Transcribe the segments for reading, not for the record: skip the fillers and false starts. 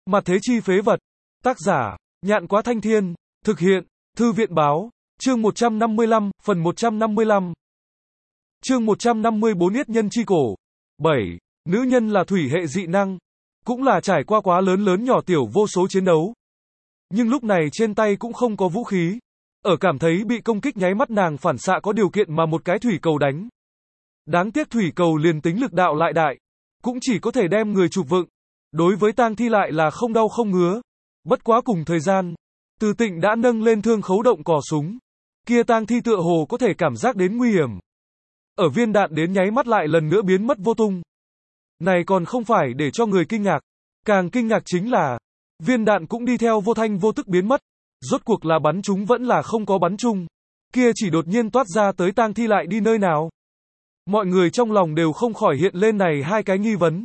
Mặt thế chi phế vật. Tác giả, Nhạn Quá Thanh Thiên. Thực hiện, Thư viện Báo. Chương 155, phần 155. Chương 154 Yết nhân chi cổ. 7. Nữ nhân là thủy hệ dị năng. Cũng là trải qua quá lớn nhỏ tiểu vô số chiến đấu. Nhưng lúc này trên tay cũng không có vũ khí. Ở cảm thấy bị công kích nháy mắt nàng phản xạ có điều kiện mà một cái thủy cầu đánh. Đáng tiếc thủy cầu liền tính lực đạo lại đại. Cũng chỉ có thể đem người chụp vựng. Đối với tang thi lại là không đau không ngứa. Bất quá cùng thời gian, Từ Tịnh đã nâng lên thương khấu động cò súng. Kia tang thi tựa hồ có thể cảm giác đến nguy hiểm. Ở viên đạn đến nháy mắt lại lần nữa biến mất vô tung. Này còn không phải để cho người kinh ngạc. Càng kinh ngạc chính là, viên đạn cũng đi theo vô thanh vô tức biến mất. Rốt cuộc là bắn chúng vẫn là không có bắn chung. Kia chỉ đột nhiên toát ra tới tang thi lại đi nơi nào. Mọi người trong lòng đều không khỏi hiện lên này hai cái nghi vấn.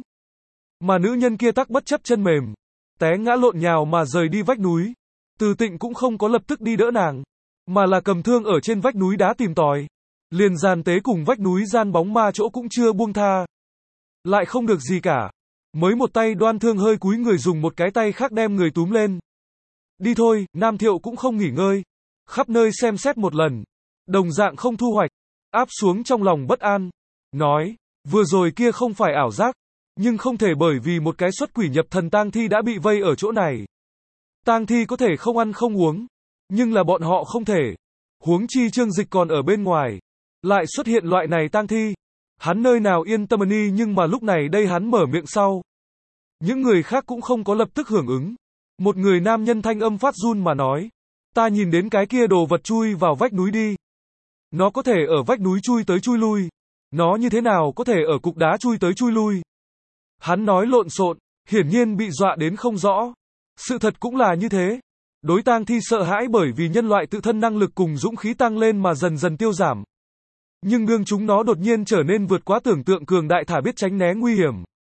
Mà nữ nhân kia tắc bất chấp chân mềm, té ngã lộn nhào mà rời đi vách núi. Từ Tịnh cũng không có lập tức đi đỡ nàng, mà là cầm thương ở trên vách núi đá tìm tòi. Liền gian tế cùng vách núi gian bóng ma chỗ cũng chưa buông tha. Lại không được gì cả. Mới một tay đoan thương hơi cúi người dùng một cái tay khác đem người túm lên. Đi thôi, Nam Thiệu cũng không nghỉ ngơi. Khắp nơi xem xét một lần. Đồng dạng không thu hoạch. Áp xuống trong lòng bất an. Nói, vừa rồi kia không phải ảo giác. Nhưng không thể bởi vì một cái xuất quỷ nhập thần tang thi đã bị vây ở chỗ này. Tang thi có thể không ăn không uống. Nhưng là bọn họ không thể. Huống chi Trương Dịch còn ở bên ngoài. Lại xuất hiện loại này tang thi. Hắn nơi nào yên tâm đi, nhưng mà lúc này đây hắn mở miệng sau. Những người khác cũng không có lập tức hưởng ứng. Một người nam nhân thanh âm phát run mà nói. Ta nhìn đến cái kia đồ vật chui vào vách núi đi. Nó có thể ở vách núi chui tới chui lui. Nó như thế nào có thể ở cục đá chui tới chui lui. Hắn nói lộn xộn, hiển nhiên bị dọa đến không rõ. Sự thật cũng là như thế. Đối tang thi sợ hãi bởi vì nhân loại tự thân năng lực cùng dũng khí tăng lên mà dần dần tiêu giảm. Nhưng đương chúng nó đột nhiên trở nên vượt quá tưởng tượng cường đại thả biết tránh né nguy hiểm.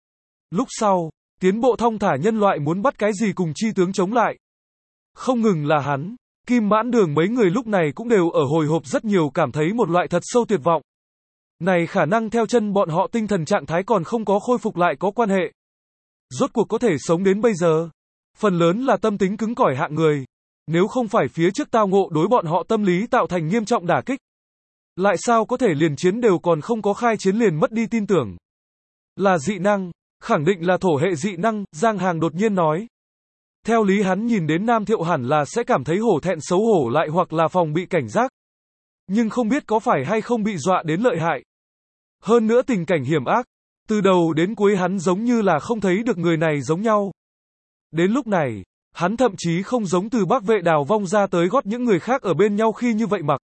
Lúc sau, tiến bộ thong thả nhân loại muốn bắt cái gì cùng chi tướng chống lại. Không ngừng là hắn, Kim Mãn Đường mấy người lúc này cũng đều ở hồi hộp rất nhiều, cảm thấy một loại thật sâu tuyệt vọng. Này khả năng theo chân bọn họ tinh thần trạng thái còn không có khôi phục lại có quan hệ. Rốt cuộc có thể sống đến bây giờ. Phần lớn là tâm tính cứng cỏi hạng người. Nếu không phải phía trước tao ngộ đối bọn họ tâm lý tạo thành nghiêm trọng đả kích. Lại sao có thể liền chiến đều còn không có khai chiến liền mất đi tin tưởng. Là dị năng, khẳng định là thổ hệ dị năng, Giang Hàng đột nhiên nói. Theo lý hắn nhìn đến Nam Thiệu hẳn là sẽ cảm thấy hổ thẹn xấu hổ lại hoặc là phòng bị cảnh giác. Nhưng không biết có phải hay không bị dọa đến lợi hại. Hơn nữa tình cảnh hiểm ác. Từ đầu đến cuối hắn giống như là không thấy được người này giống nhau. Đến lúc này, hắn thậm chí không giống từ Bắc Vệ đào vong ra tới gót những người khác ở bên nhau khi như vậy mặc.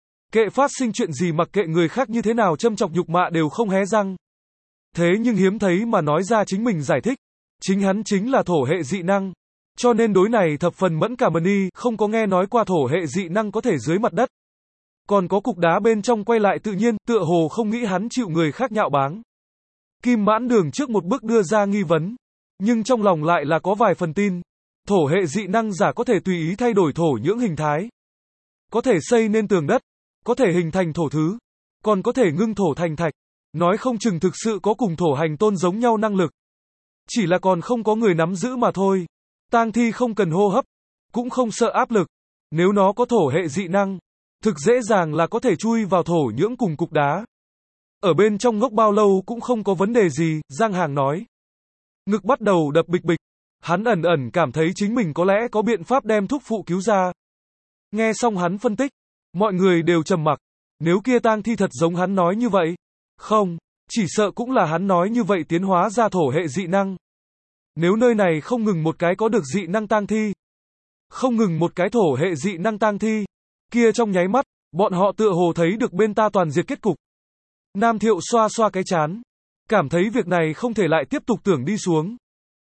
Kệ phát sinh chuyện gì, mặc kệ người khác như thế nào châm chọc nhục mạ đều không hé răng. Thế nhưng hiếm thấy mà nói ra chính mình giải thích. Chính hắn chính là thổ hệ dị năng. Cho nên đối này thập phần mẫn cảm đi, không có nghe nói qua thổ hệ dị năng có thể dưới mặt đất. Còn có cục đá bên trong quay lại tự nhiên, tựa hồ không nghĩ hắn chịu người khác nhạo báng. Kim Mãn Đường trước một bước đưa ra nghi vấn. Nhưng trong lòng lại là có vài phần tin. Thổ hệ dị năng giả có thể tùy ý thay đổi thổ nhưỡng hình thái. Có thể xây nên tường đất. Có thể hình thành thổ thứ. Còn có thể ngưng thổ thành thạch. Nói không chừng thực sự có cùng thổ hành tôn giống nhau năng lực. Chỉ là còn không có người nắm giữ mà thôi. Tang thi không cần hô hấp. Cũng không sợ áp lực. Nếu nó có thổ hệ dị năng. Thực dễ dàng là có thể chui vào thổ nhưỡng cùng cục đá. Ở bên trong ngốc bao lâu cũng không có vấn đề gì, Giang Hàng nói. Ngực bắt đầu đập bịch bịch. Hắn ẩn ẩn cảm thấy chính mình có lẽ có biện pháp đem thúc phụ cứu ra. Nghe xong hắn phân tích, mọi người đều trầm mặc. Nếu kia tang thi thật giống hắn nói như vậy. Không, chỉ sợ cũng là hắn nói như vậy tiến hóa ra thổ hệ dị năng. Nếu nơi này không ngừng một cái có được dị năng tang thi. Không ngừng một cái thổ hệ dị năng tang thi. Kia trong nháy mắt, bọn họ tựa hồ thấy được bên ta toàn diệt kết cục. Nam Thiệu xoa xoa cái chán. Cảm thấy việc này không thể lại tiếp tục tưởng đi xuống.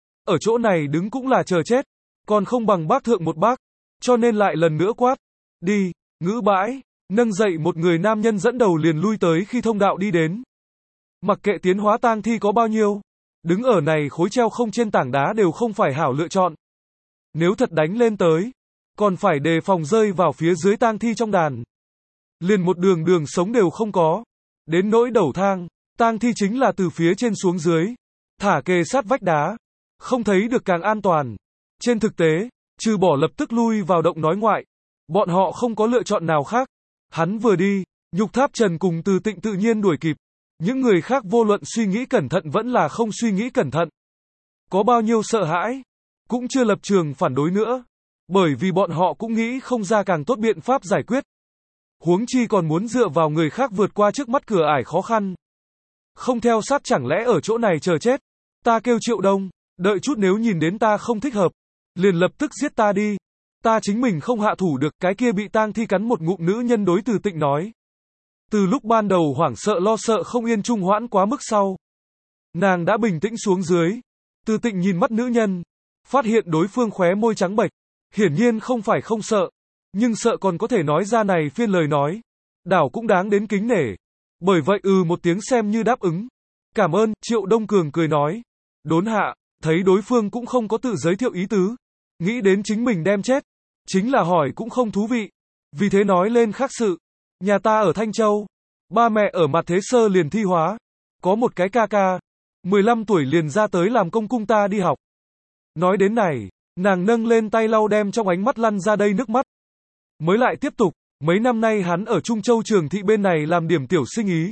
Ở chỗ này đứng cũng là chờ chết. Còn không bằng bác thượng một bác. Cho nên lại lần nữa quát. Đi, ngữ bãi. Nâng dậy một người nam nhân dẫn đầu liền lui tới khi thông đạo đi đến. Mặc kệ tiến hóa tang thi có bao nhiêu. Đứng ở này khối treo không trên tảng đá đều không phải hảo lựa chọn. Nếu thật đánh lên tới. Còn phải đề phòng rơi vào phía dưới tang thi trong đàn. Liền một đường sống đều không có. Đến nỗi đầu thang, tang thi chính là từ phía trên xuống dưới. Thả kề sát vách đá. Không thấy được càng an toàn. Trên thực tế, trừ bỏ lập tức lui vào động nói ngoại, bọn họ không có lựa chọn nào khác. Hắn vừa đi, Nhục Tháp Trần cùng Từ Tịnh tự nhiên đuổi kịp. Những người khác vô luận suy nghĩ cẩn thận vẫn là không suy nghĩ cẩn thận. Có bao nhiêu sợ hãi, cũng chưa lập trường phản đối nữa. Bởi vì bọn họ cũng nghĩ không ra càng tốt biện pháp giải quyết. Huống chi còn muốn dựa vào người khác vượt qua trước mắt cửa ải khó khăn. Không theo sát chẳng lẽ ở chỗ này chờ chết. Ta kêu Triệu Đông, đợi chút nếu nhìn đến ta không thích hợp, liền lập tức giết ta đi. Ta chính mình không hạ thủ được, cái kia bị tang thi cắn một ngụm nữ nhân đối Từ Tịnh nói. Từ lúc ban đầu hoảng sợ lo sợ không yên trung hoãn quá mức sau, nàng đã bình tĩnh xuống dưới. Từ Tịnh nhìn mắt nữ nhân, phát hiện đối phương khóe môi trắng bệch, hiển nhiên không phải không sợ, nhưng sợ còn có thể nói ra này phiên lời nói, đảo cũng đáng đến kính nể. Bởi vậy một tiếng xem như đáp ứng. Cảm ơn, Triệu Đông Cường cười nói. Đốn hạ, thấy đối phương cũng không có tự giới thiệu ý tứ, nghĩ đến chính mình đem chết, chính là hỏi cũng không thú vị, vì thế nói lên khác sự. Nhà ta ở Thanh Châu, ba mẹ ở Mặt Thế Sơ liền thi hóa, có một cái ca ca, 15 tuổi liền ra tới làm công cung ta đi học. Nói đến này, nàng nâng lên tay lau đem trong ánh mắt lăn ra đây nước mắt. Mới lại tiếp tục, mấy năm nay hắn ở Trung Châu Trường Thị bên này làm điểm tiểu sinh ý.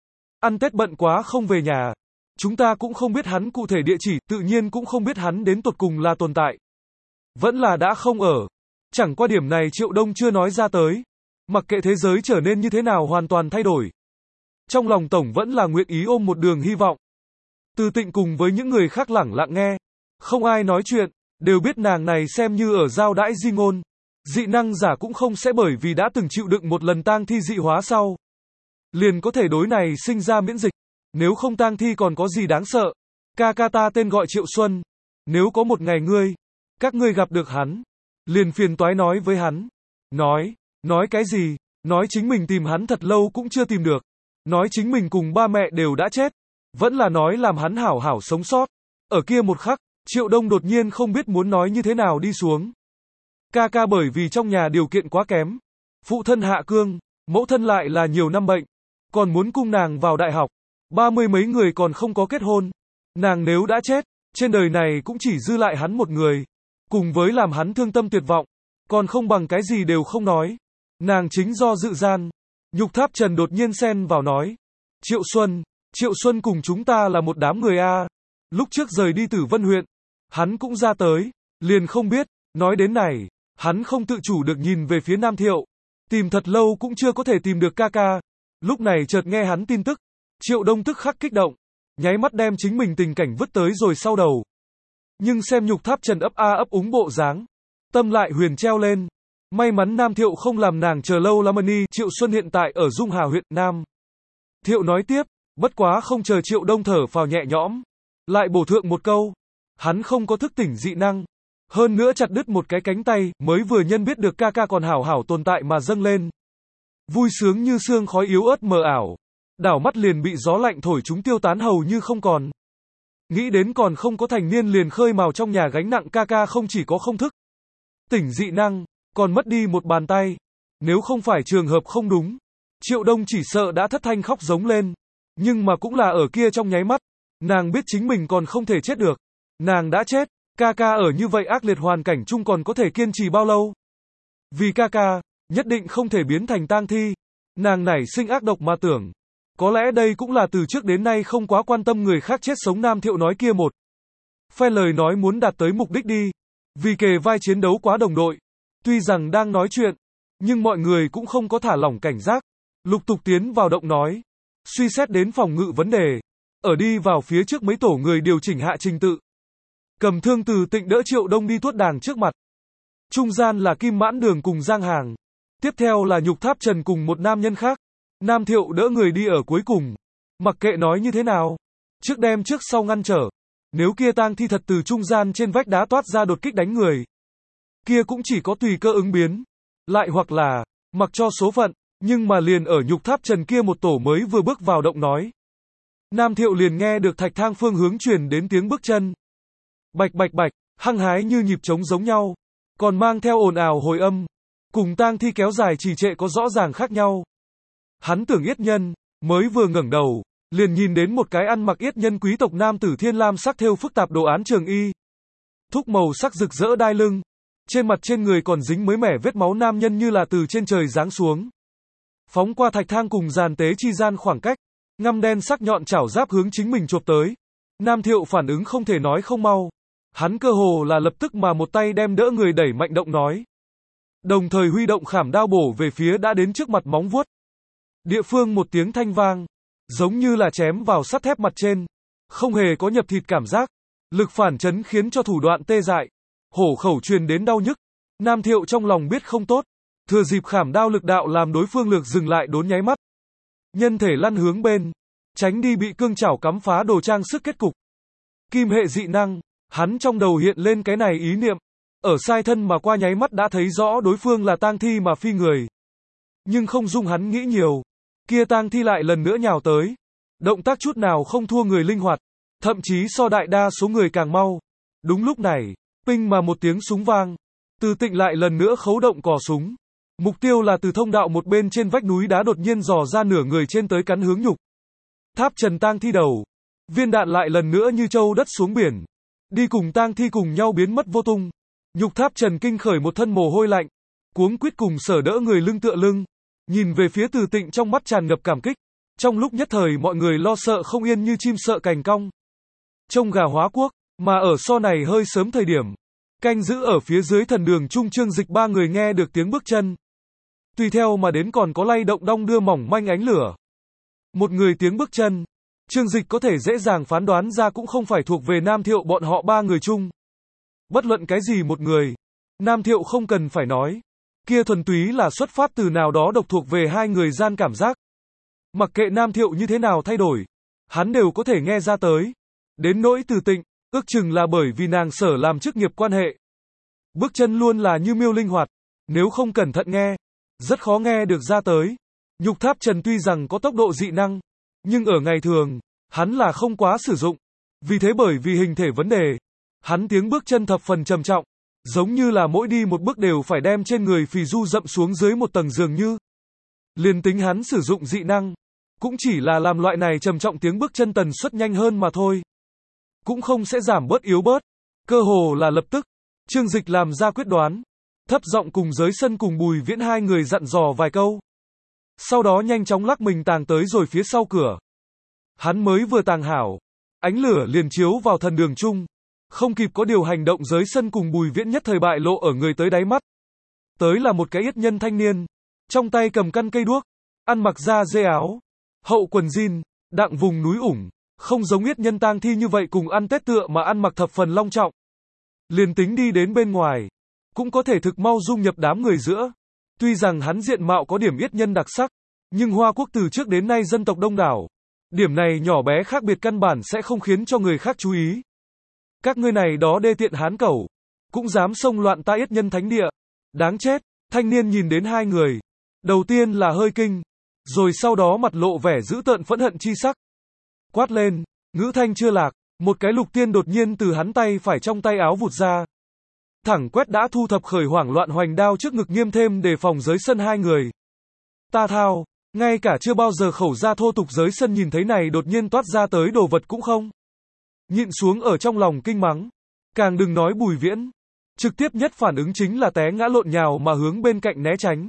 Ăn Tết bận quá không về nhà. Chúng ta cũng không biết hắn cụ thể địa chỉ, tự nhiên cũng không biết hắn đến tột cùng là tồn tại. Vẫn là đã không ở. Chẳng qua điểm này Triệu Đông chưa nói ra tới. Mặc kệ thế giới trở nên như thế nào hoàn toàn thay đổi. Trong lòng Tổng vẫn là nguyện ý ôm một đường hy vọng. Từ Tịnh cùng với những người khác lẳng lặng nghe. Không ai nói chuyện, đều biết nàng này xem như ở giao đãi di ngôn. Dị năng giả cũng không sẽ bởi vì đã từng chịu đựng một lần tang thi dị hóa sau, liền có thể đối này sinh ra miễn dịch. Nếu không tang thi còn có gì đáng sợ. Ca ca ta tên gọi Triệu Xuân. Nếu có một ngày các ngươi gặp được hắn, liền phiền toái nói với hắn. Nói cái gì? Nói chính mình tìm hắn thật lâu cũng chưa tìm được. Nói chính mình cùng ba mẹ đều đã chết. Vẫn là nói làm hắn hảo hảo sống sót. Ở kia một khắc, Triệu Đông đột nhiên không biết muốn nói như thế nào đi xuống. Ca ca bởi vì trong nhà điều kiện quá kém. Phụ thân hạ cương, mẫu thân lại là nhiều năm bệnh. Còn muốn cung nàng vào đại học. 30 mấy người còn không có kết hôn. Nàng nếu đã chết, trên đời này cũng chỉ dư lại hắn một người. Cùng với làm hắn thương tâm tuyệt vọng. Còn không bằng cái gì đều không nói. Nàng chính do dự gian. Nhục Tháp Trần đột nhiên xen vào nói. Triệu Xuân cùng chúng ta là một đám người a. Lúc trước rời đi Tử Vân huyện, hắn cũng ra tới. Liền không biết, nói đến này, hắn không tự chủ được nhìn về phía Nam Thiệu. Tìm thật lâu cũng chưa có thể tìm được ca ca. Lúc này chợt nghe hắn tin tức. Triệu Đông tức khắc kích động. Nháy mắt đem chính mình tình cảnh vứt tới rồi sau đầu. Nhưng xem Nhục Tháp Trần ấp a ấp úng bộ dáng, tâm lại huyền treo lên. May mắn Nam Thiệu không làm nàng chờ lâu lắm. Triệu Xuân hiện tại ở Dung Hà huyện Nam Thiệu nói tiếp, bất quá không chờ Triệu Đông thở phào nhẹ nhõm, lại bổ thượng một câu. Hắn không có thức tỉnh dị năng. Hơn nữa chặt đứt một cái cánh tay, mới vừa nhân biết được ca ca còn hảo hảo tồn tại mà dâng lên. Vui sướng như sương khói yếu ớt mờ ảo. Đảo mắt liền bị gió lạnh thổi chúng tiêu tán hầu như không còn. Nghĩ đến còn không có thành niên liền khơi mào trong nhà gánh nặng ca ca không chỉ có không thức tỉnh dị năng, còn mất đi một bàn tay. Nếu không phải trường hợp không đúng, Triệu Đông chỉ sợ đã thất thanh khóc giống lên. Nhưng mà cũng là ở kia trong nháy mắt, nàng biết chính mình còn không thể chết được. Nàng đã chết, ca ca ở như vậy ác liệt hoàn cảnh chung còn có thể kiên trì bao lâu? Vì ca ca, nhất định không thể biến thành tang thi. Nàng nảy sinh ác độc mà tưởng. Có lẽ đây cũng là từ trước đến nay không quá quan tâm người khác chết sống Nam Thiệu nói kia một phen lời nói muốn đạt tới mục đích đi. Vì kề vai chiến đấu quá đồng đội. Tuy rằng đang nói chuyện, nhưng mọi người cũng không có thả lỏng cảnh giác. Lục tục tiến vào động nói. Suy xét đến phòng ngự vấn đề. Ở đi vào phía trước mấy tổ người điều chỉnh hạ trình tự. Cầm thương Từ Tịnh đỡ Triệu Đông đi tuốt đàng trước mặt. Trung gian là Kim Mãn Đường cùng Giang Hàng. Tiếp theo là Nhục Tháp Trần cùng một nam nhân khác. Nam Thiệu đỡ người đi ở cuối cùng. Mặc kệ nói như thế nào, trước đem trước sau ngăn trở. Nếu kia tang thi thật từ trung gian trên vách đá toát ra đột kích đánh người, kia cũng chỉ có tùy cơ ứng biến. Lại hoặc là, mặc cho số phận. Nhưng mà liền ở Nhục Tháp Trần kia một tổ mới vừa bước vào động nói. Nam Thiệu liền nghe được thạch thang phương hướng truyền đến tiếng bước chân. Bạch bạch bạch, hăng hái như nhịp trống giống nhau. Còn mang theo ồn ào hồi âm. Cùng tang thi kéo dài trì trệ có rõ ràng khác nhau. Hắn tưởng yết nhân, mới vừa ngẩng đầu, liền nhìn đến một cái ăn mặc yết nhân quý tộc nam tử thiên lam sắc thêu phức tạp đồ án trường y. Thúc màu sắc rực rỡ đai lưng. Trên mặt trên người còn dính mới mẻ vết máu nam nhân như là từ trên trời giáng xuống. Phóng qua thạch thang cùng giàn tế chi gian khoảng cách, ngăm đen sắc nhọn chảo giáp hướng chính mình chộp tới. Nam Thiệu phản ứng không thể nói không mau. Hắn cơ hồ là lập tức mà một tay đem đỡ người đẩy mạnh động nói. Đồng thời huy động khảm đao bổ về phía đã đến trước mặt móng vuốt. Địa phương một tiếng thanh vang, giống như là chém vào sắt thép mặt trên, không hề có nhập thịt cảm giác. Lực phản chấn khiến cho thủ đoạn tê dại, hổ khẩu truyền đến đau nhức. Nam Thiệu trong lòng biết không tốt, thừa dịp khảm đao lực đạo làm đối phương lược dừng lại đốn nháy mắt. Nhân thể lăn hướng bên, tránh đi bị cương chảo cắm phá đồ trang sức kết cục. Kim hệ dị năng, hắn trong đầu hiện lên cái này ý niệm, ở sai thân mà qua nháy mắt đã thấy rõ đối phương là tang thi mà phi người. Nhưng không dung hắn nghĩ nhiều, kia tang thi lại lần nữa nhào tới, động tác chút nào không thua người linh hoạt, thậm chí so đại đa số người càng mau. Đúng lúc này, pinh mà một tiếng súng vang, Từ Tịnh lại lần nữa khấu động cò súng. Mục tiêu là từ thông đạo một bên trên vách núi đá đột nhiên dò ra nửa người trên tới cắn hướng nhục tháp trần tang thi đầu. Viên đạn lại lần nữa như châu đất xuống biển, đi cùng tang thi cùng nhau biến mất vô tung. Nhục tháp trần kinh khởi một thân mồ hôi lạnh, cuống quýt cùng sở đỡ người lưng tựa lưng, nhìn về phía Từ Tịnh trong mắt tràn ngập cảm kích. Trong lúc nhất thời mọi người lo sợ không yên như chim sợ cành cong. Trông gà hóa quốc, mà ở so này hơi sớm thời điểm, canh giữ ở phía dưới thần đường trung Trương Dịch ba người nghe được tiếng bước chân. Tùy theo mà đến còn có lay động đong đưa mỏng manh ánh lửa. Một người tiếng bước chân, Trương Dịch có thể dễ dàng phán đoán ra cũng không phải thuộc về Nam Thiệu bọn họ ba người chung. Bất luận cái gì một người, Nam Thiệu không cần phải nói, kia thuần túy là xuất phát từ nào đó độc thuộc về hai người gian cảm giác. Mặc kệ Nam Thiệu như thế nào thay đổi, hắn đều có thể nghe ra tới. Đến nỗi Từ Tịnh, ước chừng là bởi vì nàng sở làm chức nghiệp quan hệ. Bước chân luôn là như miêu linh hoạt, nếu không cẩn thận nghe, rất khó nghe được ra tới. Nhục tháp trần tuy rằng có tốc độ dị năng, nhưng ở ngày thường, hắn là không quá sử dụng. Vì thế bởi vì hình thể vấn đề, hắn tiếng bước chân thập phần trầm trọng, giống như là mỗi đi một bước đều phải đem trên người phì du dậm xuống dưới một tầng dường như. Liền tính hắn sử dụng dị năng, cũng chỉ là làm loại này trầm trọng tiếng bước chân tần suất nhanh hơn mà thôi. Cũng không sẽ giảm bớt yếu bớt. Cơ hồ là lập tức, Trương Dịch làm ra quyết đoán, thấp giọng cùng Giới Sân cùng Bùi Viễn hai người dặn dò vài câu. Sau đó nhanh chóng lắc mình tàng tới rồi phía sau cửa. Hắn mới vừa tàng hảo, ánh lửa liền chiếu vào thần đường chung, không kịp có điều hành động Giới Sân cùng Bùi Viễn nhất thời bại lộ ở người tới đáy mắt. Tới là một cái yết nhân thanh niên, trong tay cầm căn cây đuốc, ăn mặc da dê áo, hậu quần jean, đặng vùng núi ủng, không giống yết nhân tang thi như vậy cùng ăn Tết tựa mà ăn mặc thập phần long trọng. Liền tính đi đến bên ngoài, cũng có thể thực mau dung nhập đám người giữa. Tuy rằng hắn diện mạo có điểm yết nhân đặc sắc, nhưng Hoa Quốc từ trước đến nay dân tộc đông đảo. Điểm này nhỏ bé khác biệt căn bản sẽ không khiến cho người khác chú ý. Các ngươi này đó đê tiện hán cẩu, cũng dám xông loạn ta yết nhân thánh địa. Đáng chết, thanh niên nhìn đến hai người. Đầu tiên là hơi kinh, rồi sau đó mặt lộ vẻ dữ tợn phẫn hận chi sắc. Quát lên, ngữ thanh chưa lạc, một cái lục tiên đột nhiên từ hắn tay phải trong tay áo vụt ra. Thẳng quét đã thu thập khởi hoảng loạn hoành đao trước ngực nghiêm thêm đề phòng Giới Sân hai người. Ta thao, ngay cả chưa bao giờ khẩu ra thô tục Giới Sân nhìn thấy này đột nhiên toát ra tới đồ vật cũng không nhịn xuống ở trong lòng kinh mắng. Càng đừng nói Bùi Viễn, trực tiếp nhất phản ứng chính là té ngã lộn nhào mà hướng bên cạnh né tránh.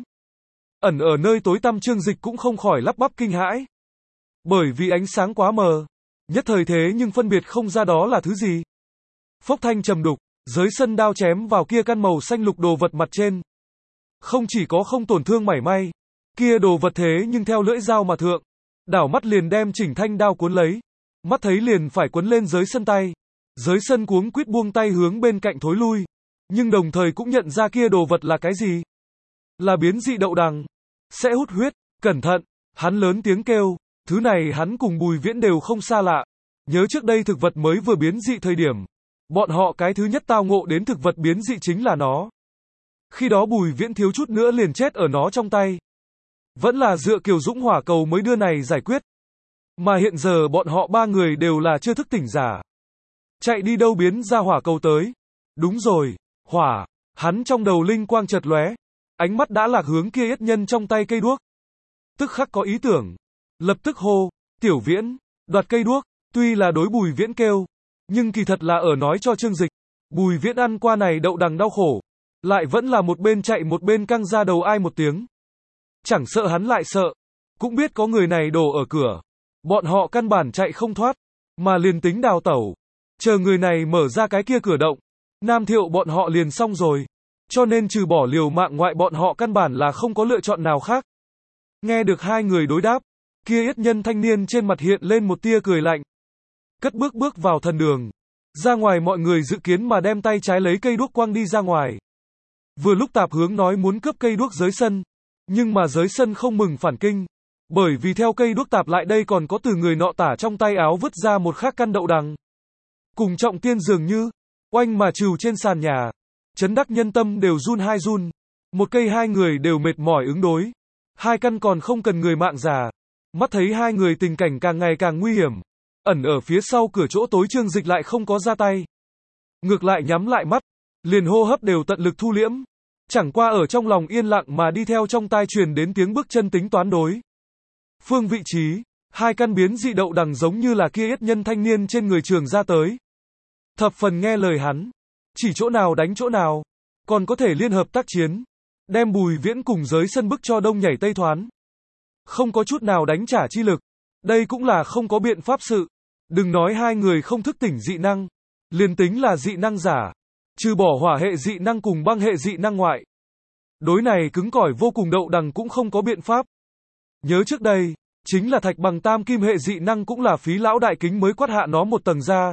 Ẩn ở nơi tối tăm Trương Dịch cũng không khỏi lắp bắp kinh hãi. Bởi vì ánh sáng quá mờ, nhất thời thế nhưng phân biệt không ra đó là thứ gì. Phốc thanh trầm đục, Giới Sân đao chém vào kia căn màu xanh lục đồ vật mặt trên. Không chỉ có không tổn thương mảy may, kia đồ vật thế nhưng theo lưỡi dao mà thượng, đảo mắt liền đem chỉnh thanh đao cuốn lấy. Mắt thấy liền phải cuốn lên Giới Sân tay. Giới Sân cuống quýt buông tay hướng bên cạnh thối lui, nhưng đồng thời cũng nhận ra kia đồ vật là cái gì. Là biến dị đậu đằng, sẽ hút huyết, cẩn thận, hắn lớn tiếng kêu, thứ này hắn cùng Bùi Viễn đều không xa lạ. Nhớ trước đây thực vật mới vừa biến dị thời điểm, bọn họ cái thứ nhất tao ngộ đến thực vật biến dị chính là nó. Khi đó Bùi Viễn thiếu chút nữa liền chết ở nó trong tay. Vẫn là dựa Kiều Dũng hỏa cầu mới đưa này giải quyết. Mà hiện giờ bọn họ ba người đều là chưa thức tỉnh giả. Chạy đi đâu biến ra hỏa cầu tới. Đúng rồi, hỏa, hắn trong đầu linh quang chợt lóe, ánh mắt đã lạc hướng kia yết nhân trong tay cây đuốc. Tức khắc có ý tưởng, lập tức hô, Tiểu Viễn, Đoạt cây đuốc, tuy là đối Bùi Viễn kêu, nhưng kỳ thật là ở nói cho Trương Dịch. Bùi Viễn ăn qua này đậu đằng đau khổ, lại vẫn là một bên chạy một bên căng ra đầu ai một tiếng. Chẳng sợ hắn lại sợ, cũng biết có người này đổ ở cửa. Bọn họ căn bản chạy không thoát, mà liền tính đào tẩu. Chờ người này mở ra cái kia cửa động, Nam Thiệu bọn họ liền xong rồi. Cho nên trừ bỏ liều mạng ngoại bọn họ căn bản là không có lựa chọn nào khác. Nghe được hai người đối đáp, kia yết nhân thanh niên trên mặt hiện lên một tia cười lạnh. Cất bước bước vào thần đường. Ra ngoài mọi người dự kiến mà đem tay trái lấy cây đuốc quăng đi ra ngoài. Vừa lúc Tạp Hướng nói muốn cướp cây đuốc giới sân, nhưng mà giới sân không mừng phản kinh. Bởi vì theo cây đuốc Tạp lại đây còn có từ người nọ tả trong tay áo vứt ra một khác căn đậu đằng. Cùng Trọng Tiên dường như, oanh mà trừu trên sàn nhà. Chấn đắc nhân tâm đều run hai run. Một cây hai người đều mệt mỏi ứng đối. Hai căn còn không cần người mạng già. Mắt thấy hai người tình cảnh càng ngày càng nguy hiểm. Ẩn ở phía sau cửa chỗ tối Trương Dịch lại không có ra tay. Ngược lại nhắm lại mắt. Liền hô hấp đều tận lực thu liễm. Chẳng qua ở trong lòng yên lặng mà đi theo trong tai truyền đến tiếng bước chân tính toán đối. Phương vị trí, hai căn biến dị đậu đằng giống như là kia yết nhân thanh niên trên người trường ra tới. Thập phần nghe lời hắn. Chỉ chỗ nào đánh chỗ nào. Còn có thể liên hợp tác chiến. Đem Bùi Viễn cùng giới sân bức cho đông nhảy tây thoán. Không có chút nào đánh trả chi lực. Đây cũng là không có biện pháp sự. Đừng nói hai người không thức tỉnh dị năng. Liền tính là dị năng giả. Trừ bỏ hỏa hệ dị năng cùng băng hệ dị năng ngoại. Đối này cứng cỏi vô cùng đậu đằng cũng không có biện pháp. Nhớ trước đây, chính là thạch bằng tam kim hệ dị năng cũng là phí lão đại kính mới quát hạ nó một tầng ra.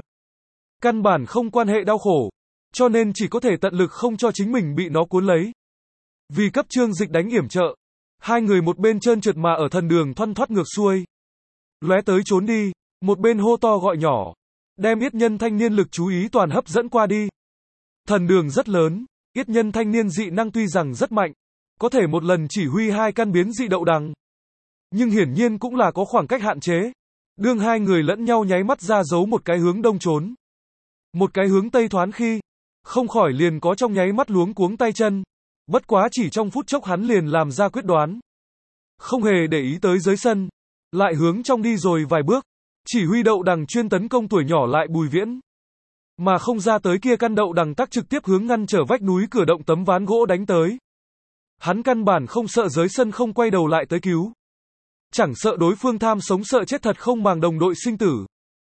Căn bản không quan hệ đau khổ. Cho nên chỉ có thể tận lực không cho chính mình bị nó cuốn lấy. Vì cấp Trương Dịch đánh yểm trợ. Hai người một bên trơn trượt mà ở thần đường thoăn thoắt ngược xuôi. Lóe tới trốn đi, một bên hô to gọi nhỏ. Đem yết nhân thanh niên lực chú ý toàn hấp dẫn qua đi. Thần đường rất lớn, yết nhân thanh niên dị năng tuy rằng rất mạnh. Có thể một lần chỉ huy hai căn biến dị đậu đằng. Nhưng hiển nhiên cũng là có khoảng cách hạn chế. Đương hai người lẫn nhau nháy mắt ra giấu một cái hướng đông trốn. Một cái hướng tây thoán khi. Không khỏi liền có trong nháy mắt luống cuống tay chân. Bất quá chỉ trong phút chốc hắn liền làm ra quyết đoán. Không hề để ý tới giới sân. Lại hướng trong đi rồi vài bước. Chỉ huy đậu đằng chuyên tấn công tuổi nhỏ lại Bùi Viễn. Mà không ra tới kia căn đậu đằng tắc trực tiếp hướng ngăn trở vách núi cửa động tấm ván gỗ đánh tới. Hắn căn bản không sợ giới sân không quay đầu lại tới cứu. Chẳng sợ đối phương tham sống sợ chết thật không màng đồng đội sinh tử.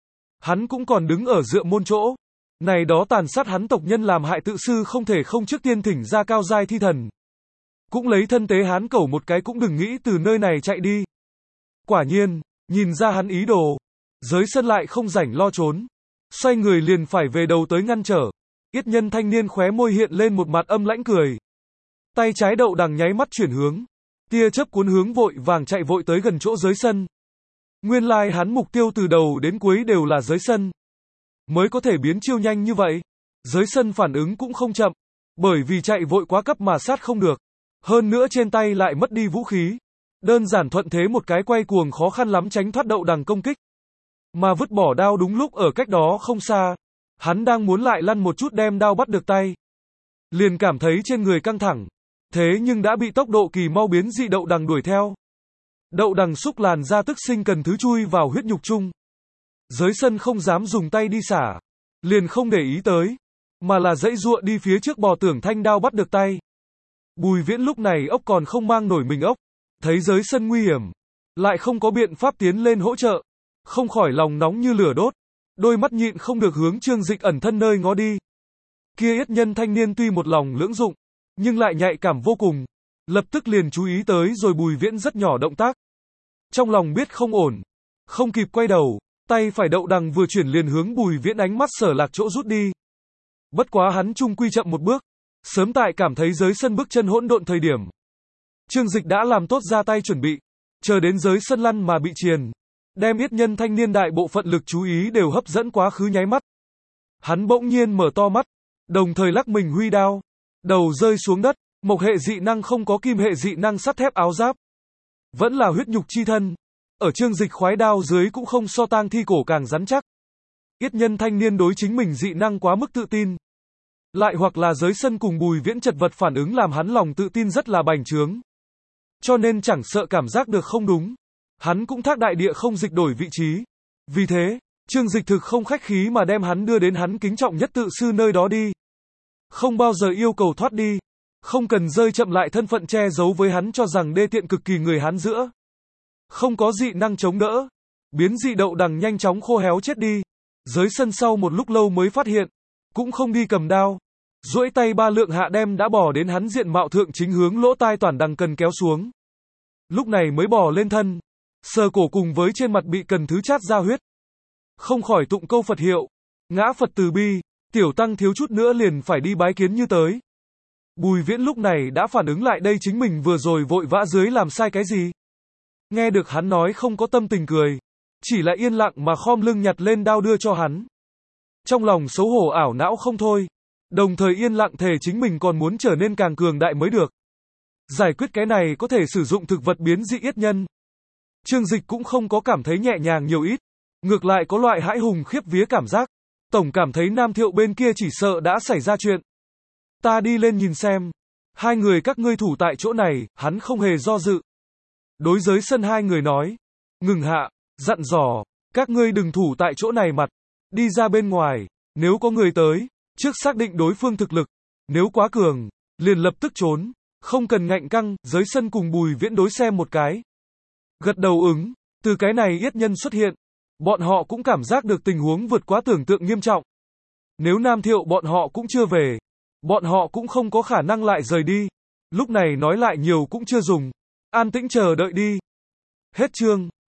Hắn cũng còn đứng ở dựa môn chỗ. Này đó tàn sát hắn tộc nhân làm hại tự sư không thể không trước tiên thỉnh ra cao giai thi thần. Cũng lấy thân tế hán cẩu một cái cũng đừng nghĩ từ nơi này chạy đi. Quả nhiên, nhìn ra hắn ý đồ. Giới sân lại không rảnh lo trốn. Xoay người liền phải về đầu tới ngăn trở. Yết nhân thanh niên khóe môi hiện lên một mặt âm lãnh cười. Tay trái đậu đằng nháy mắt chuyển hướng. Tia chớp cuốn hướng vội vàng chạy vội tới gần chỗ giới sân. Nguyên lai hắn mục tiêu từ đầu đến cuối đều là giới sân. Mới có thể biến chiêu nhanh như vậy. Giới sân phản ứng cũng không chậm. Bởi vì chạy vội quá cấp mà sát không được. Hơn nữa trên tay lại mất đi vũ khí. Đơn giản thuận thế một cái quay cuồng khó khăn lắm tránh thoát đậu đằng công kích. Mà vứt bỏ đao đúng lúc ở cách đó không xa. Hắn đang muốn lại lăn một chút đem đao bắt được tay. Liền cảm thấy trên người căng thẳng. Thế nhưng đã bị tốc độ kỳ mau biến dị đậu đằng đuổi theo. Đậu đằng xúc làn ra tức sinh cần thứ chui vào huyết nhục chung. Giới sân không dám dùng tay đi xả. Liền không để ý tới. Mà là dãy giụa đi phía trước bò tưởng thanh đao bắt được tay. Bùi Viễn lúc này ốc còn không mang nổi mình ốc. Thấy giới sân nguy hiểm. Lại không có biện pháp tiến lên hỗ trợ. Không khỏi lòng nóng như lửa đốt. Đôi mắt nhịn không được hướng Trương Dịch ẩn thân nơi ngó đi. Kia yết nhân thanh niên tuy một lòng lưỡng dụng. Nhưng lại nhạy cảm vô cùng. Lập tức liền chú ý tới rồi Bùi Viễn rất nhỏ động tác. Trong lòng biết không ổn. Không kịp quay đầu. Tay phải đậu đằng vừa chuyển liền hướng Bùi Viễn ánh mắt sở lạc chỗ rút đi. Bất quá hắn chung quy chậm một bước. Sớm tại cảm thấy giới sân bước chân hỗn độn thời điểm. Trương Dịch đã làm tốt ra tay chuẩn bị. Chờ đến giới sân lăn mà bị triền. Đem yết nhân thanh niên đại bộ phận lực chú ý đều hấp dẫn quá khứ nháy mắt. Hắn bỗng nhiên mở to mắt. Đồng thời lắc mình huy đao. Đầu rơi xuống đất. Mộc hệ dị năng không có kim hệ dị năng sắt thép áo giáp. Vẫn là huyết nhục chi thân. Ở Trương Dịch khoái đao dưới cũng không so tang thi cổ càng rắn chắc. Yết nhân thanh niên đối chính mình dị năng quá mức tự tin. Lại hoặc là giới sân cùng Bùi Viễn chật vật phản ứng làm hắn lòng tự tin rất là bành trướng. Cho nên chẳng sợ cảm giác được không đúng. Hắn cũng thác đại địa không dịch đổi vị trí. Vì thế, Trương Dịch thực không khách khí mà đem hắn đưa đến hắn kính trọng nhất tự sư nơi đó đi. Không bao giờ yêu cầu thoát đi. Không cần rơi chậm lại thân phận che giấu với hắn cho rằng đê tiện cực kỳ người hắn giữa. Không có dị năng chống đỡ. Biến dị đậu đằng nhanh chóng khô héo chết đi. Dưới sân sau một lúc lâu mới phát hiện. Cũng không đi cầm đao. Duỗi tay ba lượng hạ đem đã bỏ đến hắn diện mạo thượng chính hướng lỗ tai toàn đằng cần kéo xuống. Lúc này mới bỏ lên thân. Sờ cổ cùng với trên mặt bị cần thứ chát ra huyết. Không khỏi tụng câu Phật hiệu. Ngã Phật từ bi. Tiểu tăng thiếu chút nữa liền phải đi bái kiến như tới. Bùi Viễn lúc này đã phản ứng lại đây chính mình vừa rồi vội vã dưới làm sai cái gì. Nghe được hắn nói không có tâm tình cười. Chỉ là yên lặng mà khom lưng nhặt lên đao đưa cho hắn. Trong lòng xấu hổ ảo não không thôi. Đồng thời yên lặng thề chính mình còn muốn trở nên càng cường đại mới được. Giải quyết cái này có thể sử dụng thực vật biến dị yết nhân. Trương Dịch cũng không có cảm thấy nhẹ nhàng nhiều ít. Ngược lại có loại hãi hùng khiếp vía cảm giác. Tổng cảm thấy Nam Thiệu bên kia chỉ sợ đã xảy ra chuyện. Ta đi lên nhìn xem. Hai người các ngươi thủ tại chỗ này, hắn không hề do dự. Đối với sân hai người nói. Ngừng hạ, dặn dò, các ngươi đừng thủ tại chỗ này mặt. Đi ra bên ngoài, nếu có người tới, trước xác định đối phương thực lực. Nếu quá cường, liền lập tức trốn. Không cần ngạnh căng, dưới sân cùng Bùi Viễn đối xem một cái. Gật đầu ứng, từ cái này yết nhân xuất hiện. Bọn họ cũng cảm giác được tình huống vượt quá tưởng tượng nghiêm trọng. Nếu Nam Thiệu bọn họ cũng chưa về, bọn họ cũng không có khả năng lại rời đi. Lúc này nói lại nhiều cũng chưa dùng. An tĩnh chờ đợi đi. Hết chương.